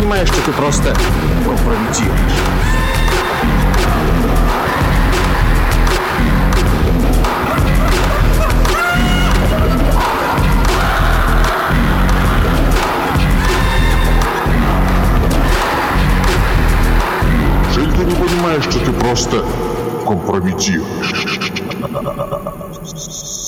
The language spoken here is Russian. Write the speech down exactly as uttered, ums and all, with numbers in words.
понимаешь, что ты просто компрометируешь? Жаль, ты не понимаешь, что ты просто компрометируешь.